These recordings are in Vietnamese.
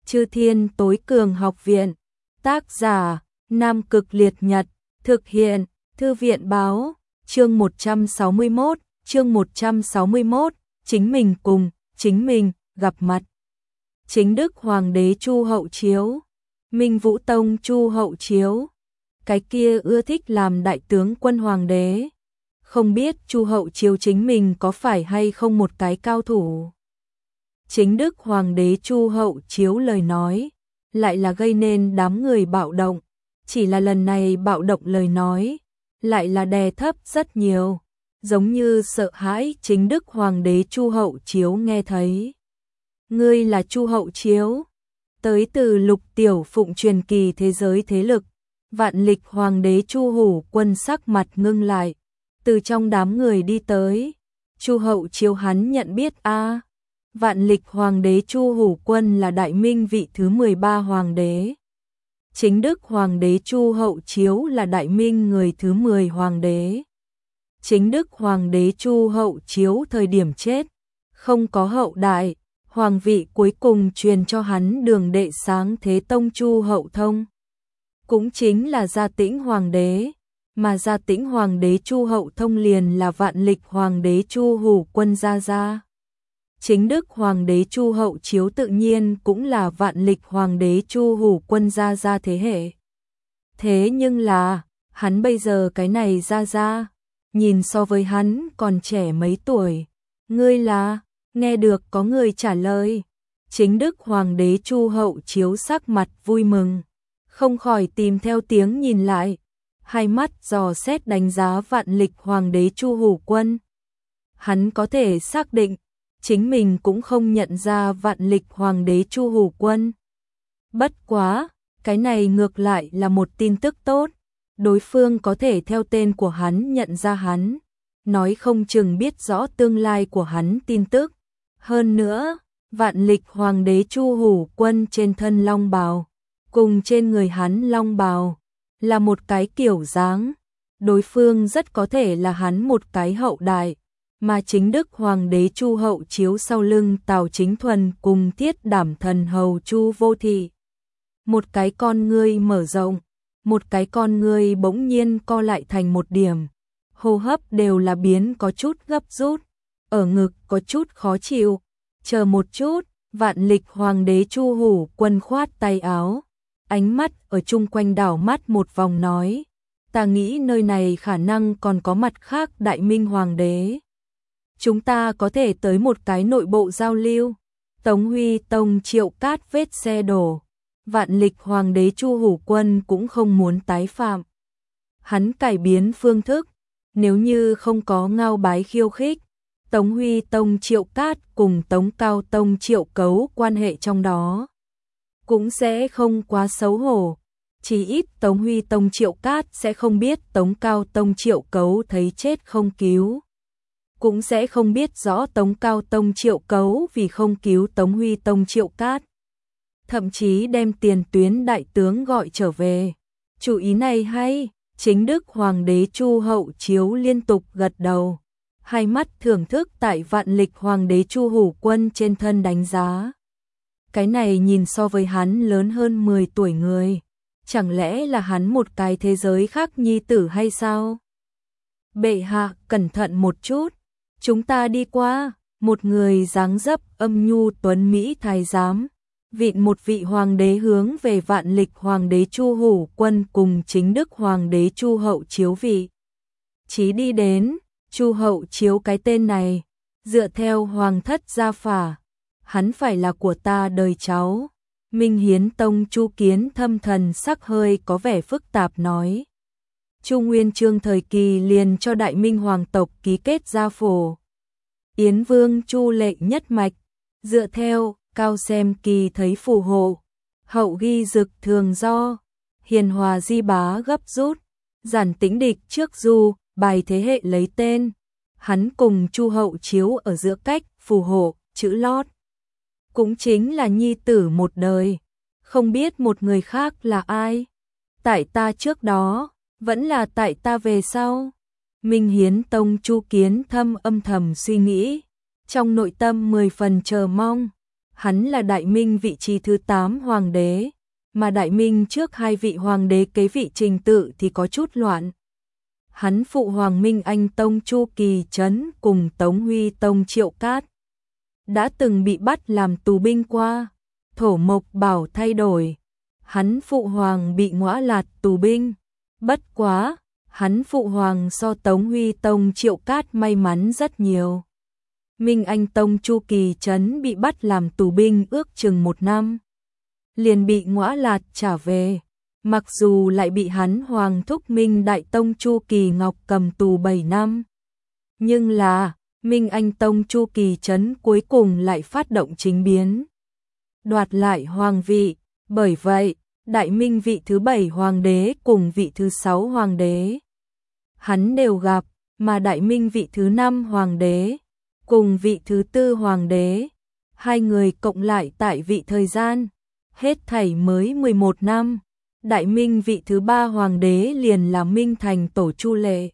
Chư Thiên Tối Cường Học Viện. Tác giả: Nam Cực Liệt Nhật. Thực hiện: Thư viện báo. Chương 161, chương 161, chính mình cùng, chính mình, gặp mặt. Chính Đức Hoàng đế Chu Hậu Chiếu. Minh Vũ Tông Chu Hậu Chiếu. Cái kia ưa thích làm đại tướng quân hoàng đế. Không biết Chu Hậu Chiếu chính mình có phải hay không một cái cao thủ. Chính Đức Hoàng đế Chu Hậu Chiếu lời nói, lại là gây nên đám người bạo động. Chỉ là lần này bạo động lời nói, lại là đè thấp rất nhiều, giống như sợ hãi chính Đức Hoàng đế Chu Hậu Chiếu nghe thấy. Ngươi là Chu Hậu Chiếu, tới từ Lục Tiểu Phụng truyền kỳ thế giới thế lực. Vạn Lịch Hoàng đế Chu Hủ Quân sắc mặt ngưng lại, từ trong đám người đi tới. Chu Hậu Chiếu hắn nhận biết a. Vạn Lịch Hoàng đế Chu Hủ Quân là Đại Minh vị thứ 13 hoàng đế. Chính Đức Hoàng đế Chu Hậu Chiếu là Đại Minh người thứ 10 hoàng đế. Chính Đức Hoàng đế Chu Hậu Chiếu thời điểm chết, không có hậu đại, hoàng vị cuối cùng truyền cho hắn Đường đệ Sáng Thế Tông Chu Hậu Thông. Cũng chính là Gia Tĩnh Hoàng đế, mà Gia Tĩnh Hoàng đế Chu Hậu Thông liền là Vạn Lịch Hoàng đế Chu Hủ Quân gia gia. Chính Đức Hoàng đế Chu Hậu Chiếu tự nhiên cũng là Vạn Lịch Hoàng đế Chu Hủ Quân gia gia thế hệ. Thế nhưng là, hắn bây giờ cái này gia gia, nhìn so với hắn còn trẻ mấy tuổi. Ngươi là? Nghe được có người trả lời. Chính Đức Hoàng đế Chu Hậu Chiếu sắc mặt vui mừng, không khỏi tìm theo tiếng nhìn lại, hai mắt dò xét đánh giá Vạn Lịch Hoàng đế Chu Hủ Quân. Hắn có thể xác định, chính mình cũng không nhận ra Vạn Lịch Hoàng đế Chu Hủ Quân. Bất quá, cái này ngược lại là một tin tức tốt, đối phương có thể theo tên của hắn nhận ra hắn, nói không chừng biết rõ tương lai của hắn tin tức. Hơn nữa, Vạn Lịch Hoàng đế Chu Hủ Quân trên thân long bào, cùng trên người hắn long bào, là một cái kiểu dáng, đối phương rất có thể là hắn một cái hậu đại, mà chính Đức Hoàng đế Chu Hậu Chiếu sau lưng Tào Chính Thuần cùng Thiết Đảm thần hầu Chu Vô Thị. Một cái con ngươi mở rộng, một cái con ngươi bỗng nhiên co lại thành một điểm, hô hấp đều là biến có chút gấp rút, ở ngực có chút khó chịu. Chờ một chút, Vạn Lịch Hoàng đế Chu Hủ Quân khoát tay áo, ánh mắt ở chung quanh đảo mắt một vòng nói, ta nghĩ nơi này khả năng còn có mặt khác Đại Minh Hoàng đế. Chúng ta có thể tới một cái nội bộ giao lưu. Tống Huy Tông Triệu Cát vết xe đổ, Vạn Lịch Hoàng đế Chu Hủ Quân cũng không muốn tái phạm. Hắn cải biến phương thức, nếu như không có ngao bái khiêu khích, Tống Huy Tông Triệu Cát cùng Tống Cao Tông Triệu Cấu quan hệ trong đó cũng sẽ không quá xấu hổ. Chỉ ít Tống Huy Tông Triệu Cát sẽ không biết Tống Cao Tông Triệu Cấu thấy chết không cứu, cũng sẽ không biết rõ Tống Cao Tông Triệu Cấu vì không cứu Tống Huy Tông Triệu Cát, thậm chí đem tiền tuyến đại tướng gọi trở về. Chủ ý này hay. Chính Đức Hoàng đế Chu Hậu Chiếu liên tục gật đầu, hai mắt thưởng thức tại Vạn Lịch Hoàng đế Chu Hủ Quân trên thân đánh giá. Cái này nhìn so với hắn lớn hơn 10 tuổi người, chẳng lẽ là hắn một cái thế giới khác nhi tử hay sao? Bệ hạ, cẩn thận một chút, chúng ta đi qua. Một người dáng dấp âm nhu tuấn Mỹ thái giám, vịn một vị hoàng đế hướng về Vạn Lịch Hoàng đế Chu Hủ Quân cùng chính Đức Hoàng đế Chu Hậu Chiếu vị chí đi đến. Chu Hậu Chiếu cái tên này, dựa theo hoàng thất gia phả, hắn phải là của ta đời cháu. Minh Hiến Tông Chu Kiến Thâm thần sắc hơi có vẻ phức tạp nói. Chu Nguyên Chương thời kỳ liền cho Đại Minh hoàng tộc ký kết gia phổ. Yến Vương Chu Lệ nhất mạch, dựa theo cao xem kỳ thấy phù hộ, hậu ghi dực thường do, hiền hòa di bá gấp rút, giản tĩnh địch trước du, bài thế hệ lấy tên. Hắn cùng Chu Hậu Chiếu ở giữa cách phù hộ, chữ lót. Cũng chính là nhi tử một đời, không biết một người khác là ai. Tại ta trước đó, vẫn là tại ta về sau. Minh Hiến Tông Chu Kiến Thâm âm thầm suy nghĩ, trong nội tâm 10 phần chờ mong. Hắn là Đại Minh vị trí thứ 8 hoàng đế, mà Đại Minh trước 2 vị hoàng đế kế vị trình tự thì có chút loạn. Hắn phụ hoàng Minh Anh Tông Chu Kỳ Trấn cùng Tống Huy Tông Triệu Cát đã từng bị bắt làm tù binh qua, Thổ Mộc Bảo thay đổi, hắn phụ hoàng bị ngõa lạt tù binh. Bất quá, hắn phụ hoàng so Tống Huy Tông Triệu Cát may mắn rất nhiều. Minh Anh Tông Chu Kỳ Trấn bị bắt làm tù binh ước chừng 1 năm, liền bị ngõa lạt trả về, mặc dù lại bị hắn hoàng thúc Minh Đại Tông Chu Kỳ Ngọc cầm tù 7 năm. Nhưng là, Minh Anh Tông Chu Kỳ Trấn cuối cùng lại phát động chính biến, đoạt lại hoàng vị, bởi vậy, Đại Minh vị thứ 7 hoàng đế cùng vị thứ 6 hoàng đế hắn đều gặp, mà Đại Minh vị thứ 5 hoàng đế cùng vị thứ 4 hoàng đế, hai người cộng lại tại vị thời gian hết thảy mới 11 năm. Đại Minh vị thứ 3 hoàng đế liền là Minh Thành Tổ Chu Lệ.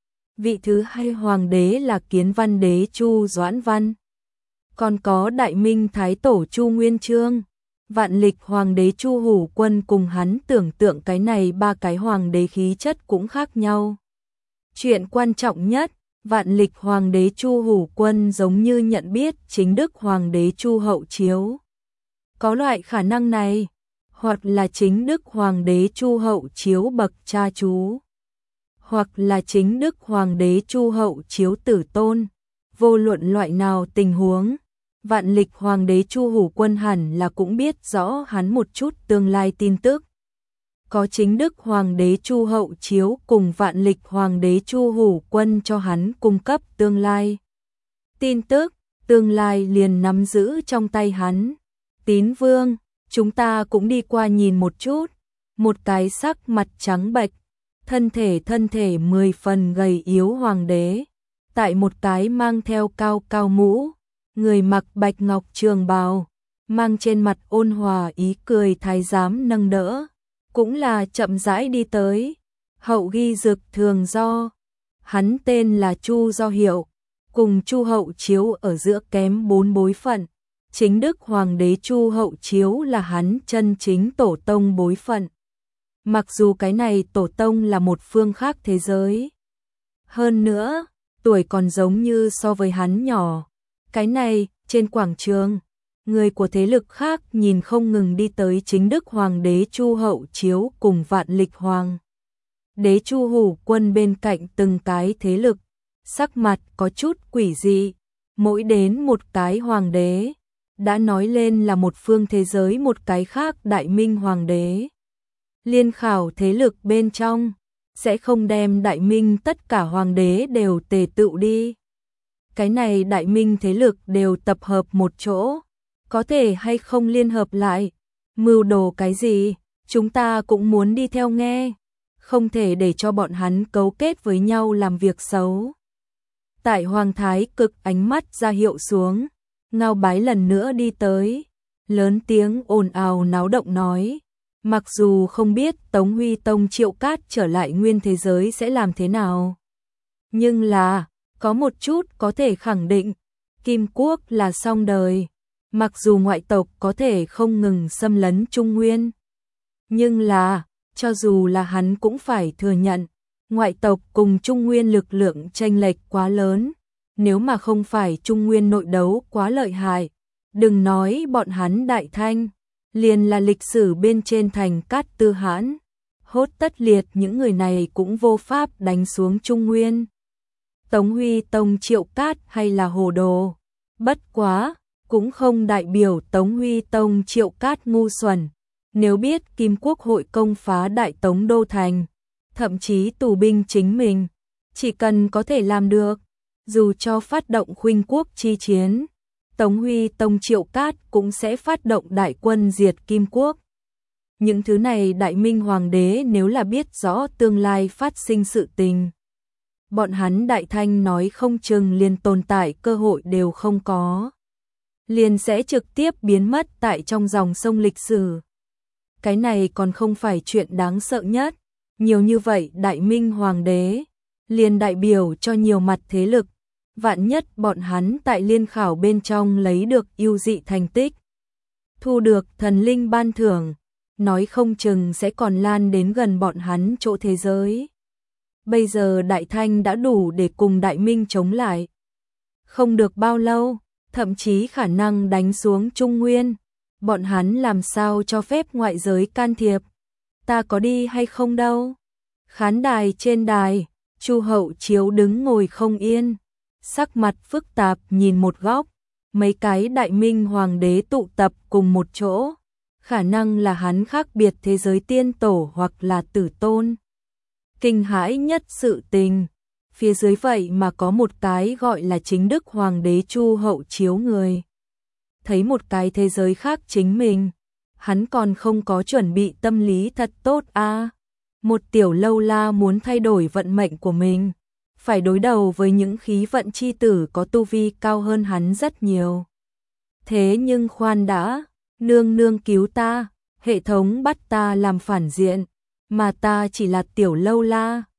Vị thứ 2 hoàng đế là Kiến Văn đế Chu Doãn Văn. Còn có Đại Minh Thái Tổ Chu Nguyên Chương, Vạn Lịch hoàng đế Chu Hủ Quân cùng hắn tưởng tượng cái này 3 cái hoàng đế khí chất cũng khác nhau. Chuyện quan trọng nhất, Vạn Lịch hoàng đế Chu Hủ Quân giống như nhận biết chính đức hoàng đế Chu Hậu Chiếu. Có loại khả năng này, hoặc là chính đức hoàng đế Chu Hậu Chiếu bậc cha chú, hoặc là chính đức hoàng đế Chu Hậu Chiếu tử tôn. Vô luận loại nào tình huống, Vạn Lịch hoàng đế Chu Hủ Quân hẳn là cũng biết rõ hắn một chút tương lai tin tức. Có chính đức hoàng đế Chu Hậu Chiếu cùng Vạn Lịch hoàng đế Chu Hủ Quân cho hắn cung cấp tương lai tin tức, tương lai liền nắm giữ trong tay hắn. Tín Vương, chúng ta cũng đi qua nhìn một chút. Một cái sắc mặt trắng bệch, thân thể 10 phần gầy yếu hoàng đế, tại một cái mang theo cao mũ, người mặc bạch ngọc trường bào, mang trên mặt ôn hòa ý cười thái giám nâng đỡ, cũng là chậm rãi đi tới. Hậu ghi dực thường do, hắn tên là Chu Do Hiệu, cùng Chu Hậu Chiếu ở giữa kém 4 bối phận. Chính đức hoàng đế Chu Hậu Chiếu là hắn chân chính tổ tông bối phận. Mặc dù cái này tổ tông là một phương khác thế giới. Hơn nữa, tuổi còn giống như so với hắn nhỏ. Cái này, trên quảng trường, người của thế lực khác nhìn không ngừng đi tới chính đức hoàng đế Chu Hậu Chiếu cùng Vạn Lịch hoàng đế Chu Hủ Quân bên cạnh từng cái thế lực, sắc mặt có chút quỷ dị. Mỗi đến một cái hoàng đế, đã nói lên là một phương thế giới một cái khác Đại Minh hoàng đế. Liên khảo thế lực bên trong, sẽ không đem Đại Minh tất cả hoàng đế đều tề tựu đi. Cái này Đại Minh thế lực đều tập hợp một chỗ, có thể hay không liên hợp lại, mưu đồ cái gì, chúng ta cũng muốn đi theo nghe, không thể để cho bọn hắn cấu kết với nhau làm việc xấu. Tại Hoàng Thái Cực ánh mắt ra hiệu xuống, Ngao Bái lần nữa đi tới, lớn tiếng ồn ào náo động nói, mặc dù không biết Tống Huy Tông Triệu Cát trở lại nguyên thế giới sẽ làm thế nào, nhưng là, có một chút có thể khẳng định, Kim Quốc là xong đời. Mặc dù ngoại tộc có thể không ngừng xâm lấn Trung Nguyên, nhưng là, cho dù là hắn cũng phải thừa nhận, ngoại tộc cùng Trung Nguyên lực lượng chênh lệch quá lớn, nếu mà không phải Trung Nguyên nội đấu quá lợi hại, đừng nói bọn hắn Đại Thanh, liền là lịch sử bên trên thành Cát Tư Hãn, Hốt Tất Liệt những người này cũng vô pháp đánh xuống Trung Nguyên. Tống Huy Tông Triệu Cát hay là hồ đồ, bất quá, cũng không đại biểu Tống Huy Tông Triệu Cát ngu xuẩn, nếu biết Kim Quốc hội công phá Đại Tống Đô Thành, thậm chí tù binh chính mình, chỉ cần có thể làm được, dù cho phát động khuynh quốc chi chiến, Tống Huy Tông Triệu Cát cũng sẽ phát động đại quân diệt Kim Quốc. Những thứ này Đại Minh Hoàng đế nếu là biết rõ tương lai phát sinh sự tình, bọn hắn Đại Thanh nói không chừng liền tồn tại cơ hội đều không có, liền sẽ trực tiếp biến mất tại trong dòng sông lịch sử. Cái này còn không phải chuyện đáng sợ nhất, nhiều như vậy Đại Minh Hoàng đế, liền đại biểu cho nhiều mặt thế lực, vạn nhất bọn hắn tại liên khảo bên trong lấy được ưu dị thành tích, thu được thần linh ban thưởng, nói không chừng sẽ còn lan đến gần bọn hắn chỗ thế giới. Bây giờ Đại Thanh đã đủ để cùng Đại Minh chống lại. Không được bao lâu, thậm chí khả năng đánh xuống Trung Nguyên. Bọn hắn làm sao cho phép ngoại giới can thiệp? Ta có đi hay không đâu? Khán đài trên đài, Chu Hậu Chiếu đứng ngồi không yên, sắc mặt phức tạp nhìn một góc, mấy cái Đại Minh hoàng đế tụ tập cùng một chỗ, khả năng là hắn khác biệt thế giới tiên tổ hoặc là tử tôn. Kinh hãi nhất sự tình, phía dưới vậy mà có một cái gọi là chính đức hoàng đế Chu Hậu Chiếu người. Thấy một cái thế giới khác chính mình, hắn còn không có chuẩn bị tâm lý thật tốt à. Một tiểu lâu la muốn thay đổi vận mệnh của mình, phải đối đầu với những khí vận chi tử có tu vi cao hơn hắn rất nhiều. Thế nhưng khoan đã, nương nương cứu ta, hệ thống bắt ta làm phản diện, mà ta chỉ là tiểu lâu la,